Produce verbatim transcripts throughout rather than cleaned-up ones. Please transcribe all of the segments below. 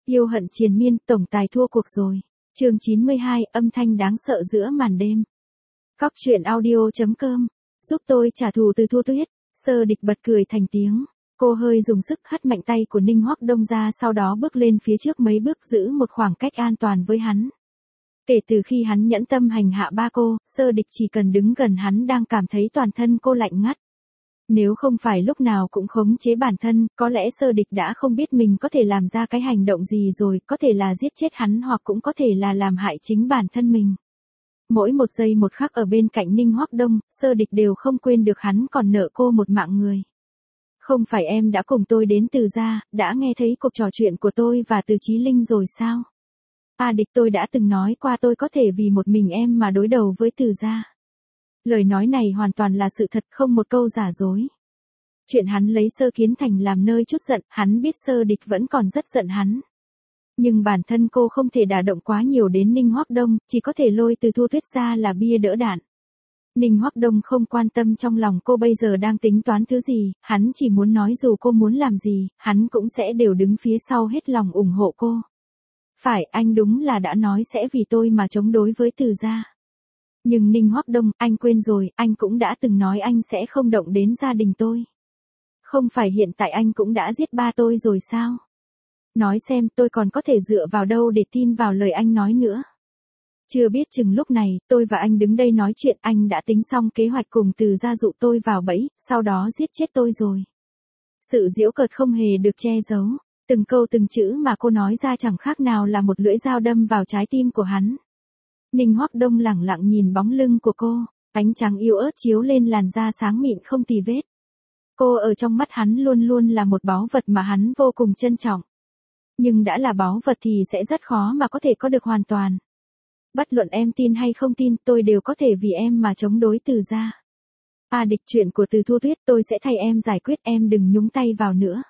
Yêu hận triền miên, tổng tài thua cuộc rồi. Chương chín mươi hai, âm thanh đáng sợ giữa màn đêm. Cóc truyện audio chấm com. Giúp tôi trả thù Từ Thu Tuyết. Sơ Địch bật cười thành tiếng. Cô hơi dùng sức hất mạnh tay của Ninh Hoắc Đông ra, sau đó bước lên phía trước mấy bước giữ một khoảng cách an toàn với hắn. Kể từ khi hắn nhẫn tâm hành hạ ba cô, Sơ Địch chỉ cần đứng gần hắn đang cảm thấy toàn thân cô lạnh ngắt. Nếu không phải lúc nào cũng khống chế bản thân, có lẽ Sơ Địch đã không biết mình có thể làm ra cái hành động gì rồi, có thể là giết chết hắn hoặc cũng có thể là làm hại chính bản thân mình. Mỗi một giây một khắc ở bên cạnh Ninh Hoắc Đông, Sơ Địch đều không quên được hắn còn nợ cô một mạng người. Không phải em đã cùng tôi đến Từ gia, đã nghe thấy cuộc trò chuyện của tôi và Từ Chí Linh rồi sao? A Địch, tôi đã từng nói qua tôi có thể vì một mình em mà đối đầu với Từ gia. Lời nói này hoàn toàn là sự thật, không một câu giả dối. Chuyện hắn lấy Sơ Kiến Thành làm nơi trút giận, hắn biết Sơ Địch vẫn còn rất giận hắn. Nhưng bản thân cô không thể đả động quá nhiều đến Ninh Hoắc Đông, chỉ có thể lôi Từ Thu Tuyết ra là bia đỡ đạn. Ninh Hoắc Đông không quan tâm trong lòng cô bây giờ đang tính toán thứ gì, hắn chỉ muốn nói dù cô muốn làm gì, hắn cũng sẽ đều đứng phía sau hết lòng ủng hộ cô. Phải, anh đúng là đã nói sẽ vì tôi mà chống đối với Từ gia. Nhưng Ninh Hoắc Đông, anh quên rồi, anh cũng đã từng nói anh sẽ không động đến gia đình tôi. Không phải hiện tại anh cũng đã giết ba tôi rồi sao? Nói xem tôi còn có thể dựa vào đâu để tin vào lời anh nói nữa. Chưa biết chừng lúc này, tôi và anh đứng đây nói chuyện, anh đã tính xong kế hoạch cùng Từ gia dụ tôi vào bẫy, sau đó giết chết tôi rồi. Sự giễu cợt không hề được che giấu, từng câu từng chữ mà cô nói ra chẳng khác nào là một lưỡi dao đâm vào trái tim của hắn. Ninh Hoắc Đông lẳng lặng nhìn bóng lưng của cô, ánh trắng yếu ớt chiếu lên làn da sáng mịn không tì vết. Cô ở trong mắt hắn luôn luôn là một báu vật mà hắn vô cùng trân trọng. Nhưng đã là báu vật thì sẽ rất khó mà có thể có được hoàn toàn. Bất luận em tin hay không tin, tôi đều có thể vì em mà chống đối Từ gia. A Địch, chuyện của Từ Thu Tuyết tôi sẽ thay em giải quyết, em đừng nhúng tay vào nữa.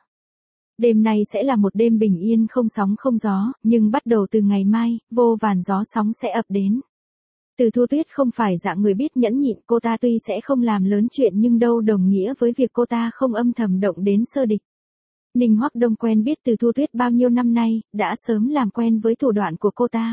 Đêm nay sẽ là một đêm bình yên không sóng không gió, nhưng bắt đầu từ ngày mai, vô vàn gió sóng sẽ ập đến. Từ Thu Tuyết không phải dạng người biết nhẫn nhịn, cô ta tuy sẽ không làm lớn chuyện nhưng đâu đồng nghĩa với việc cô ta không âm thầm động đến Sơ Địch. Ninh Hoắc Đông quen biết Từ Thu Tuyết bao nhiêu năm nay, đã sớm làm quen với thủ đoạn của cô ta.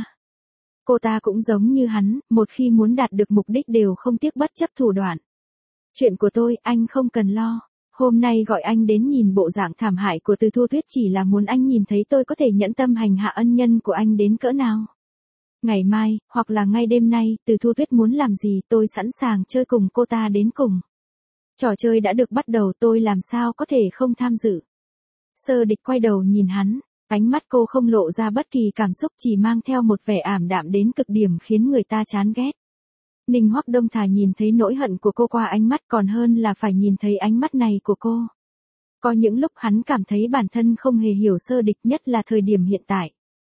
Cô ta cũng giống như hắn, một khi muốn đạt được mục đích đều không tiếc bất chấp thủ đoạn. Chuyện của tôi, anh không cần lo. Hôm nay gọi anh đến nhìn bộ dạng thảm hại của Từ Thu Tuyết chỉ là muốn anh nhìn thấy tôi có thể nhẫn tâm hành hạ ân nhân của anh đến cỡ nào. Ngày mai, hoặc là ngay đêm nay, Từ Thu Tuyết muốn làm gì tôi sẵn sàng chơi cùng cô ta đến cùng. Trò chơi đã được bắt đầu, tôi làm sao có thể không tham dự. Sơ Địch quay đầu nhìn hắn, ánh mắt cô không lộ ra bất kỳ cảm xúc, chỉ mang theo một vẻ ảm đạm đến cực điểm khiến người ta chán ghét. Ninh Hoắc Đông thà nhìn thấy nỗi hận của cô qua ánh mắt còn hơn là phải nhìn thấy ánh mắt này của cô. Có những lúc hắn cảm thấy bản thân không hề hiểu Sơ Địch, nhất là thời điểm hiện tại.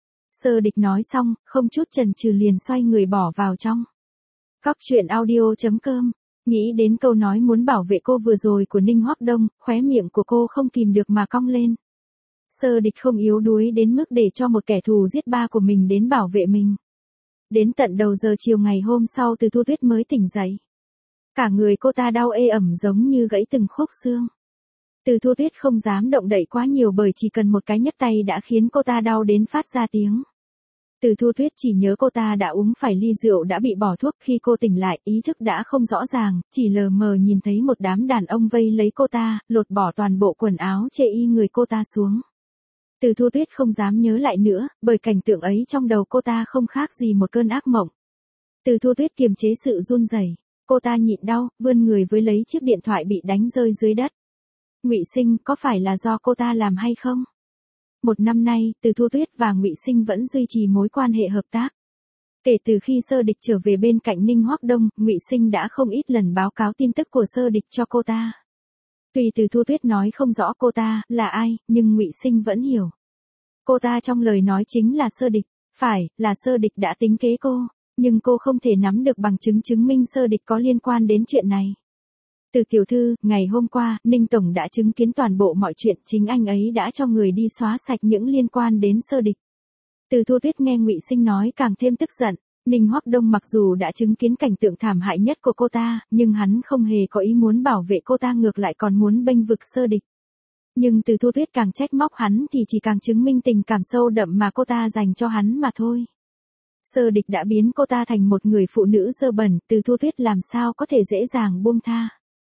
Sơ Địch nói xong, không chút chần chừ liền xoay người bỏ vào trong. Cóc truyện audio chấm com. Nghĩ đến câu nói muốn bảo vệ cô vừa rồi của Ninh Hoắc Đông, khóe miệng của cô không kìm được mà cong lên. Sơ Địch không yếu đuối đến mức để cho một kẻ thù giết ba của mình đến bảo vệ mình. Đến tận đầu giờ chiều ngày hôm sau Từ Thu Tuyết mới tỉnh dậy. Cả người cô ta đau ê ẩm giống như gãy từng khúc xương. Từ Thu Tuyết không dám động đậy quá nhiều bởi chỉ cần một cái nhấc tay đã khiến cô ta đau đến phát ra tiếng. Từ Thu Tuyết chỉ nhớ cô ta đã uống phải ly rượu đã bị bỏ thuốc, khi cô tỉnh lại ý thức đã không rõ ràng, chỉ lờ mờ nhìn thấy một đám đàn ông vây lấy cô ta, lột bỏ toàn bộ quần áo chê y người cô ta xuống. Từ Thu Tuyết không dám nhớ lại nữa, bởi cảnh tượng ấy trong đầu cô ta không khác gì một cơn ác mộng. Từ Thu Tuyết kiềm chế sự run rẩy, cô ta nhịn đau, vươn người với lấy chiếc điện thoại bị đánh rơi dưới đất. Ngụy Sinh, có phải là do cô ta làm hay không? Một năm nay, Từ Thu Tuyết và Ngụy Sinh vẫn duy trì mối quan hệ hợp tác. Kể từ khi Sơ Địch trở về bên cạnh Ninh Hoắc Đông, Ngụy Sinh đã không ít lần báo cáo tin tức của Sơ Địch cho cô ta. Tuy Từ Thu Tuyết nói không rõ cô ta là ai, nhưng Ngụy Sinh vẫn hiểu. Cô ta trong lời nói chính là Sơ Địch, phải, là Sơ Địch đã tính kế cô, nhưng cô không thể nắm được bằng chứng chứng minh Sơ Địch có liên quan đến chuyện này. Từ tiểu thư, ngày hôm qua, Ninh Tổng đã chứng kiến toàn bộ mọi chuyện, chính anh ấy đã cho người đi xóa sạch những liên quan đến Sơ Địch. Từ Thu Tuyết nghe Ngụy Sinh nói càng thêm tức giận. Ninh Hoắc Đông mặc dù đã chứng kiến cảnh tượng thảm hại nhất của cô ta, nhưng hắn không hề có ý muốn bảo vệ cô ta, ngược lại còn muốn bênh vực Sơ Địch. Nhưng Từ Thu Tuyết càng trách móc hắn thì chỉ càng chứng minh tình cảm sâu đậm mà cô ta dành cho hắn mà thôi. Sơ Địch đã biến cô ta thành một người phụ nữ dơ bẩn, Từ Thu Tuyết làm sao có thể dễ dàng buông tha.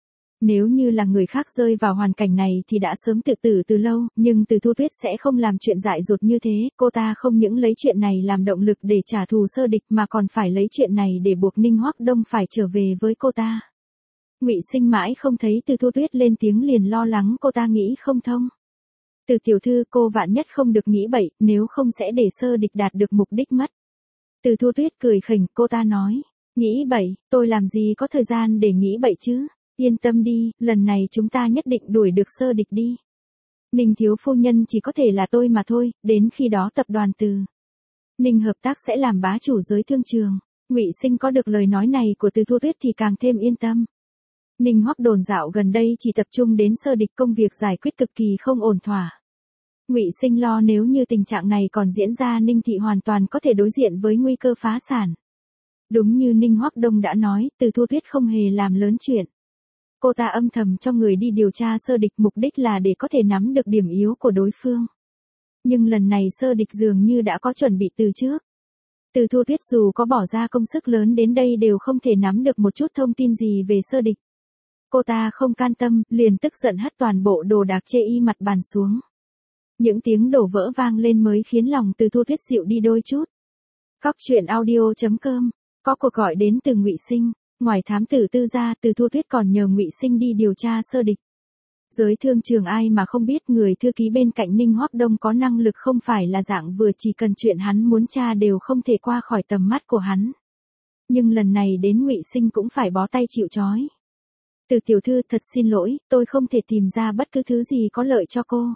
Nếu như là người khác rơi vào hoàn cảnh này thì đã sớm tự tử từ lâu, nhưng Từ Thu Tuyết sẽ không làm chuyện dại dột như thế, cô ta không những lấy chuyện này làm động lực để trả thù Sơ Địch mà còn phải lấy chuyện này để buộc Ninh Hoắc Đông phải trở về với cô ta. Ngụy Sinh mãi không thấy Từ Thu Tuyết lên tiếng liền lo lắng cô ta nghĩ không thông. Từ tiểu thư, cô vạn nhất không được nghĩ bậy, nếu không sẽ để Sơ Địch đạt được mục đích mất. Từ Thu Tuyết cười khỉnh, cô ta nói, nghĩ bậy, tôi làm gì có thời gian để nghĩ bậy chứ. Yên tâm đi, lần này chúng ta nhất định đuổi được Sơ Địch đi. Ninh thiếu phu nhân chỉ có thể là tôi mà thôi, đến khi đó tập đoàn Từ Ninh hợp tác sẽ làm bá chủ giới thương trường. Ngụy Sinh có được lời nói này của Từ Thu Tuyết thì càng thêm yên tâm. Ninh Hoắc đồn dạo gần đây chỉ tập trung đến Sơ Địch, công việc giải quyết cực kỳ không ổn thỏa. Ngụy Sinh lo nếu như tình trạng này còn diễn ra, Ninh thị hoàn toàn có thể đối diện với nguy cơ phá sản. Đúng như Ninh Hoắc Đông đã nói, Từ Thu Tuyết không hề làm lớn chuyện. Cô ta âm thầm cho người đi điều tra Sơ Địch, mục đích là để có thể nắm được điểm yếu của đối phương. Nhưng lần này Sơ Địch dường như đã có chuẩn bị từ trước. Từ Thu Tuyết dù có bỏ ra công sức lớn đến đây đều không thể nắm được một chút thông tin gì về Sơ Địch. Cô ta không can tâm, liền tức giận hất toàn bộ đồ đạc chê y mặt bàn xuống. Những tiếng đổ vỡ vang lên mới khiến lòng Từ Thu Tuyết dịu đi đôi chút. Cóc truyện audio chấm com, có cuộc gọi đến từ Ngụy Sinh. Ngoài thám tử Tư ra, Từ Thu Tuyết còn nhờ Ngụy Sinh đi điều tra Sơ Địch. Giới thương trường ai mà không biết người thư ký bên cạnh Ninh Hoắc Đông có năng lực không phải là dạng vừa, chỉ cần chuyện hắn muốn tra đều không thể qua khỏi tầm mắt của hắn. Nhưng lần này đến Ngụy Sinh cũng phải bó tay chịu trói. Từ tiểu thư, thật xin lỗi, tôi không thể tìm ra bất cứ thứ gì có lợi cho cô.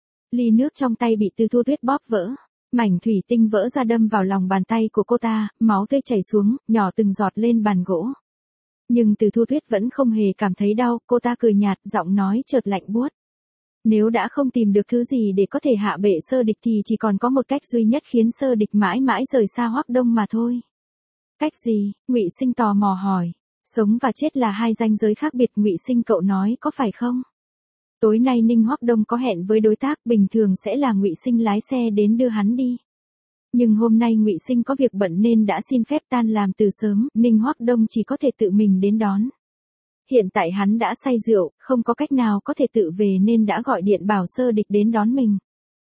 Ly nước trong tay bị Từ Thu Tuyết bóp vỡ. Mảnh thủy tinh vỡ ra đâm vào lòng bàn tay của cô ta, máu tươi chảy xuống, nhỏ từng giọt lên bàn gỗ. Nhưng Từ Thu Tuyết vẫn không hề cảm thấy đau, cô ta cười nhạt, giọng nói chợt lạnh buốt. Nếu đã không tìm được thứ gì để có thể hạ bệ Sơ Địch thì chỉ còn có một cách duy nhất khiến Sơ Địch mãi mãi rời xa Hoắc Đông mà thôi. Cách gì? Ngụy Sinh tò mò hỏi. Sống và chết là hai ranh giới khác biệt, Ngụy Sinh, cậu nói có phải không? Tối nay Ninh Hoắc Đông có hẹn với đối tác, bình thường sẽ là Ngụy Sinh lái xe đến đưa hắn đi. Nhưng hôm nay Ngụy Sinh có việc bận nên đã xin phép tan làm từ sớm, Ninh Hoắc Đông chỉ có thể tự mình đến đón. Hiện tại hắn đã say rượu, không có cách nào có thể tự về nên đã gọi điện bảo Sơ Địch đến đón mình.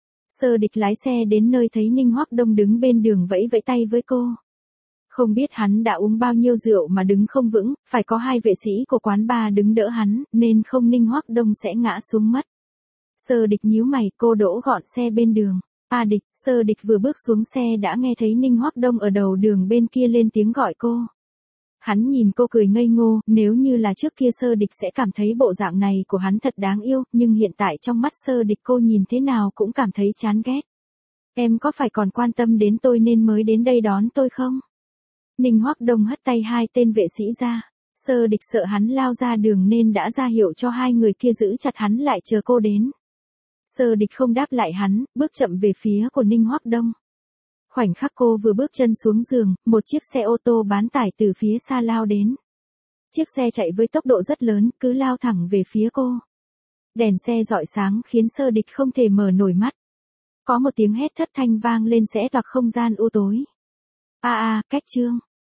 Sơ Địch lái xe đến nơi thấy Ninh Hoắc Đông đứng bên đường vẫy vẫy tay với cô. Không biết hắn đã uống bao nhiêu rượu mà đứng không vững, phải có hai vệ sĩ của quán bar đứng đỡ hắn, nên không Ninh Hoắc Đông sẽ ngã xuống mất. Sơ Địch nhíu mày, cô đỗ gọn xe bên đường. A Địch, Sơ Địch vừa bước xuống xe đã nghe thấy Ninh Hoắc Đông ở đầu đường bên kia lên tiếng gọi cô. Hắn nhìn cô cười ngây ngô, nếu như là trước kia Sơ Địch sẽ cảm thấy bộ dạng này của hắn thật đáng yêu, nhưng hiện tại trong mắt Sơ Địch cô nhìn thế nào cũng cảm thấy chán ghét. Em có phải còn quan tâm đến tôi nên mới đến đây đón tôi không? Ninh Hoắc Đông hất tay hai tên vệ sĩ ra. Sơ Địch sợ hắn lao ra đường nên đã ra hiệu cho hai người kia giữ chặt hắn lại chờ cô đến. Sơ Địch không đáp lại hắn, bước chậm về phía của Ninh Hoắc Đông. Khoảnh khắc cô vừa bước chân xuống giường, một chiếc xe ô tô bán tải từ phía xa lao đến. Chiếc xe chạy với tốc độ rất lớn, cứ lao thẳng về phía cô. Đèn xe rọi sáng khiến Sơ Địch không thể mở nổi mắt. Có một tiếng hét thất thanh vang lên xé toạc không gian u tối. A a, cách trương.